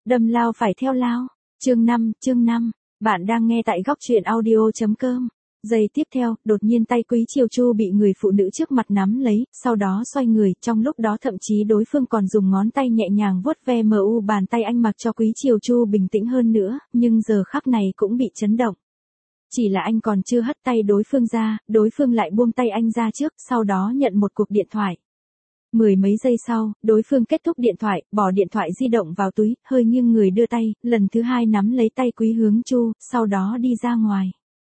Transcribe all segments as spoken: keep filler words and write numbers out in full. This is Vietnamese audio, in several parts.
Đâm lao phải theo lao. Chương năm, chương năm. Bạn đang nghe tại góc truyện audio chấm com. Giây tiếp theo, đột nhiên tay Quý Triều Chu bị người phụ nữ trước mặt nắm lấy, sau đó xoay người, trong lúc đó thậm chí đối phương còn dùng ngón tay nhẹ nhàng vuốt ve mu bàn tay anh mặc cho Quý Triều Chu bình tĩnh hơn nữa, nhưng giờ khắc này cũng bị chấn động. Chỉ là anh còn chưa hất tay đối phương ra, đối phương lại buông tay anh ra trước, sau đó nhận một cuộc điện thoại. Mười mấy giây sau, đối phương kết thúc điện thoại, bỏ điện thoại di động vào túi, hơi nghiêng người đưa tay, lần thứ hai nắm lấy tay Quý Hướng Chu, sau đó đi ra ngoài.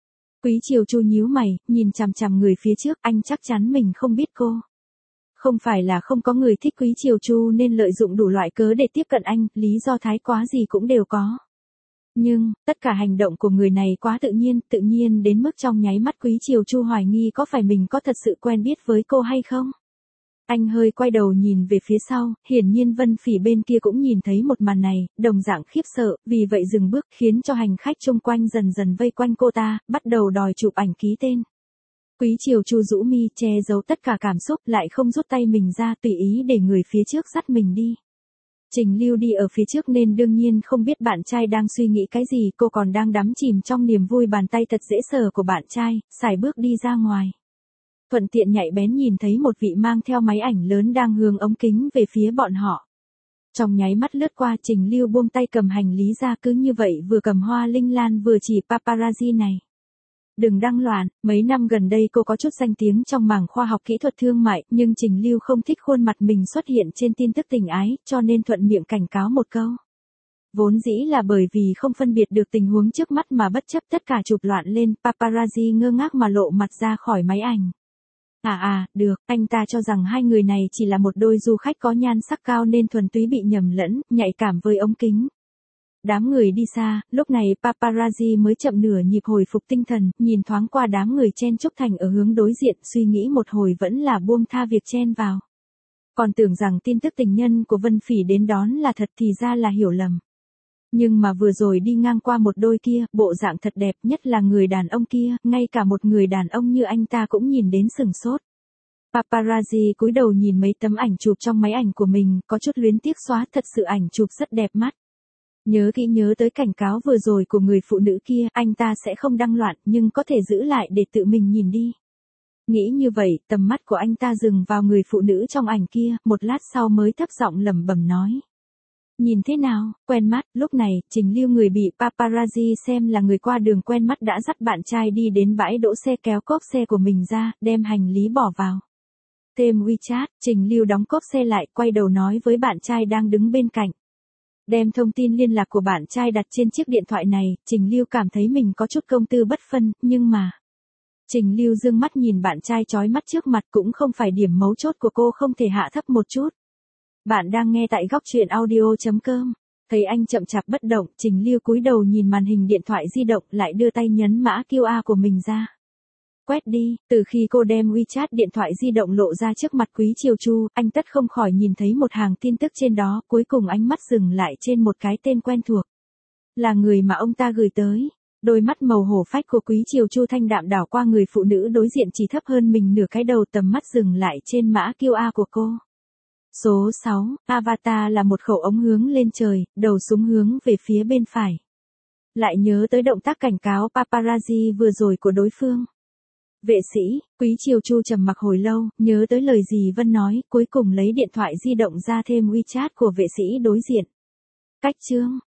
Quý Triều Chu nhíu mày, nhìn chằm chằm người phía trước, anh chắc chắn mình không biết cô. Không phải là không có người thích Quý Triều Chu nên lợi dụng đủ loại cớ để tiếp cận anh, lý do thái quá gì cũng đều có. Nhưng, tất cả hành động của người này quá tự nhiên, tự nhiên đến mức trong nháy mắt Quý Triều Chu hoài nghi có phải mình có thật sự quen biết với cô hay không. Anh hơi quay đầu nhìn về phía sau, hiển nhiên Vân Phỉ bên kia cũng nhìn thấy một màn này, đồng dạng khiếp sợ, vì vậy dừng bước, khiến cho hành khách chung quanh dần dần vây quanh cô ta, bắt đầu đòi chụp ảnh ký tên. Quý Triều Chu rũ mi, che giấu tất cả cảm xúc, lại không rút tay mình ra, tùy ý để người phía trước dắt mình đi. Trình Lưu đi ở phía trước nên đương nhiên không biết bạn trai đang suy nghĩ cái gì, cô còn đang đắm chìm trong niềm vui bàn tay thật dễ sờ của bạn trai, sải bước đi ra ngoài. Thuận tiện nhạy bén nhìn thấy một vị mang theo máy ảnh lớn đang hướng ống kính về phía bọn họ. Trong nháy mắt lướt qua, Trình Lưu buông tay cầm hành lý ra, cứ như vậy vừa cầm hoa linh lan vừa chỉ paparazzi này. Đừng đăng loạn, mấy năm gần đây cô có chút danh tiếng trong mảng khoa học kỹ thuật thương mại, nhưng Trình Lưu không thích khuôn mặt mình xuất hiện trên tin tức tình ái, cho nên thuận miệng cảnh cáo một câu. Vốn dĩ là bởi vì không phân biệt được tình huống trước mắt mà bất chấp tất cả chụp loạn lên, paparazzi ngơ ngác mà lộ mặt ra khỏi máy ảnh. À à, được, anh ta cho rằng hai người này chỉ là một đôi du khách có nhan sắc cao nên thuần túy bị nhầm lẫn, nhạy cảm với ống kính. Đám người đi xa, lúc này paparazzi mới chậm nửa nhịp hồi phục tinh thần, nhìn thoáng qua đám người chen chúc thành ở hướng đối diện, suy nghĩ một hồi vẫn là buông tha việc chen vào. Còn tưởng rằng tin tức tình nhân của Vân Phỉ đến đón là thật thì ra là hiểu lầm. Nhưng mà vừa rồi đi ngang qua một đôi kia, bộ dạng thật đẹp, nhất là người đàn ông kia, ngay cả một người đàn ông như anh ta cũng nhìn đến sừng sốt. Paparazzi cúi đầu nhìn mấy tấm ảnh chụp trong máy ảnh của mình, có chút luyến tiếc xóa, thật sự ảnh chụp rất đẹp mắt. Nhớ kỹ nhớ tới cảnh cáo vừa rồi của người phụ nữ kia, anh ta sẽ không đăng loạn, nhưng có thể giữ lại để tự mình nhìn đi. Nghĩ như vậy, tầm mắt của anh ta dừng vào người phụ nữ trong ảnh kia, một lát sau mới thấp giọng lẩm bẩm nói. Nhìn thế nào, quen mắt, lúc này, Trình Lưu người bị paparazzi xem là người qua đường quen mắt đã dắt bạn trai đi đến bãi đỗ xe, kéo cốp xe của mình ra, đem hành lý bỏ vào. Thêm WeChat, Trình Lưu đóng cốp xe lại, quay đầu nói với bạn trai đang đứng bên cạnh. Đem thông tin liên lạc của bạn trai đặt trên chiếc điện thoại này, Trình Lưu cảm thấy mình có chút công tư bất phân, nhưng mà... Trình Lưu dương mắt nhìn bạn trai chói mắt trước mặt, cũng không phải điểm mấu chốt của cô không thể hạ thấp một chút. Bạn đang nghe tại góc truyện audio chấm com. Thấy anh chậm chạp bất động, Trình Lưu cúi đầu nhìn màn hình điện thoại di động, lại đưa tay nhấn mã quy rờ của mình ra. Quét đi, từ khi cô đem WeChat điện thoại di động lộ ra trước mặt Quý Triều Chu, anh tất không khỏi nhìn thấy một hàng tin tức trên đó, cuối cùng ánh mắt dừng lại trên một cái tên quen thuộc. Là người mà ông ta gửi tới. Đôi mắt màu hổ phách của Quý Triều Chu thanh đạm đảo qua người phụ nữ đối diện chỉ thấp hơn mình nửa cái đầu, tầm mắt dừng lại trên mã quy rờ của cô. Số sáu, avatar là một khẩu ống hướng lên trời, đầu súng hướng về phía bên phải. Lại nhớ tới động tác cảnh cáo paparazzi vừa rồi của đối phương. Vệ sĩ, Quý Triều Chu trầm mặc hồi lâu, nhớ tới lời gì Vân nói, cuối cùng lấy điện thoại di động ra thêm WeChat của vệ sĩ đối diện. Cách chương,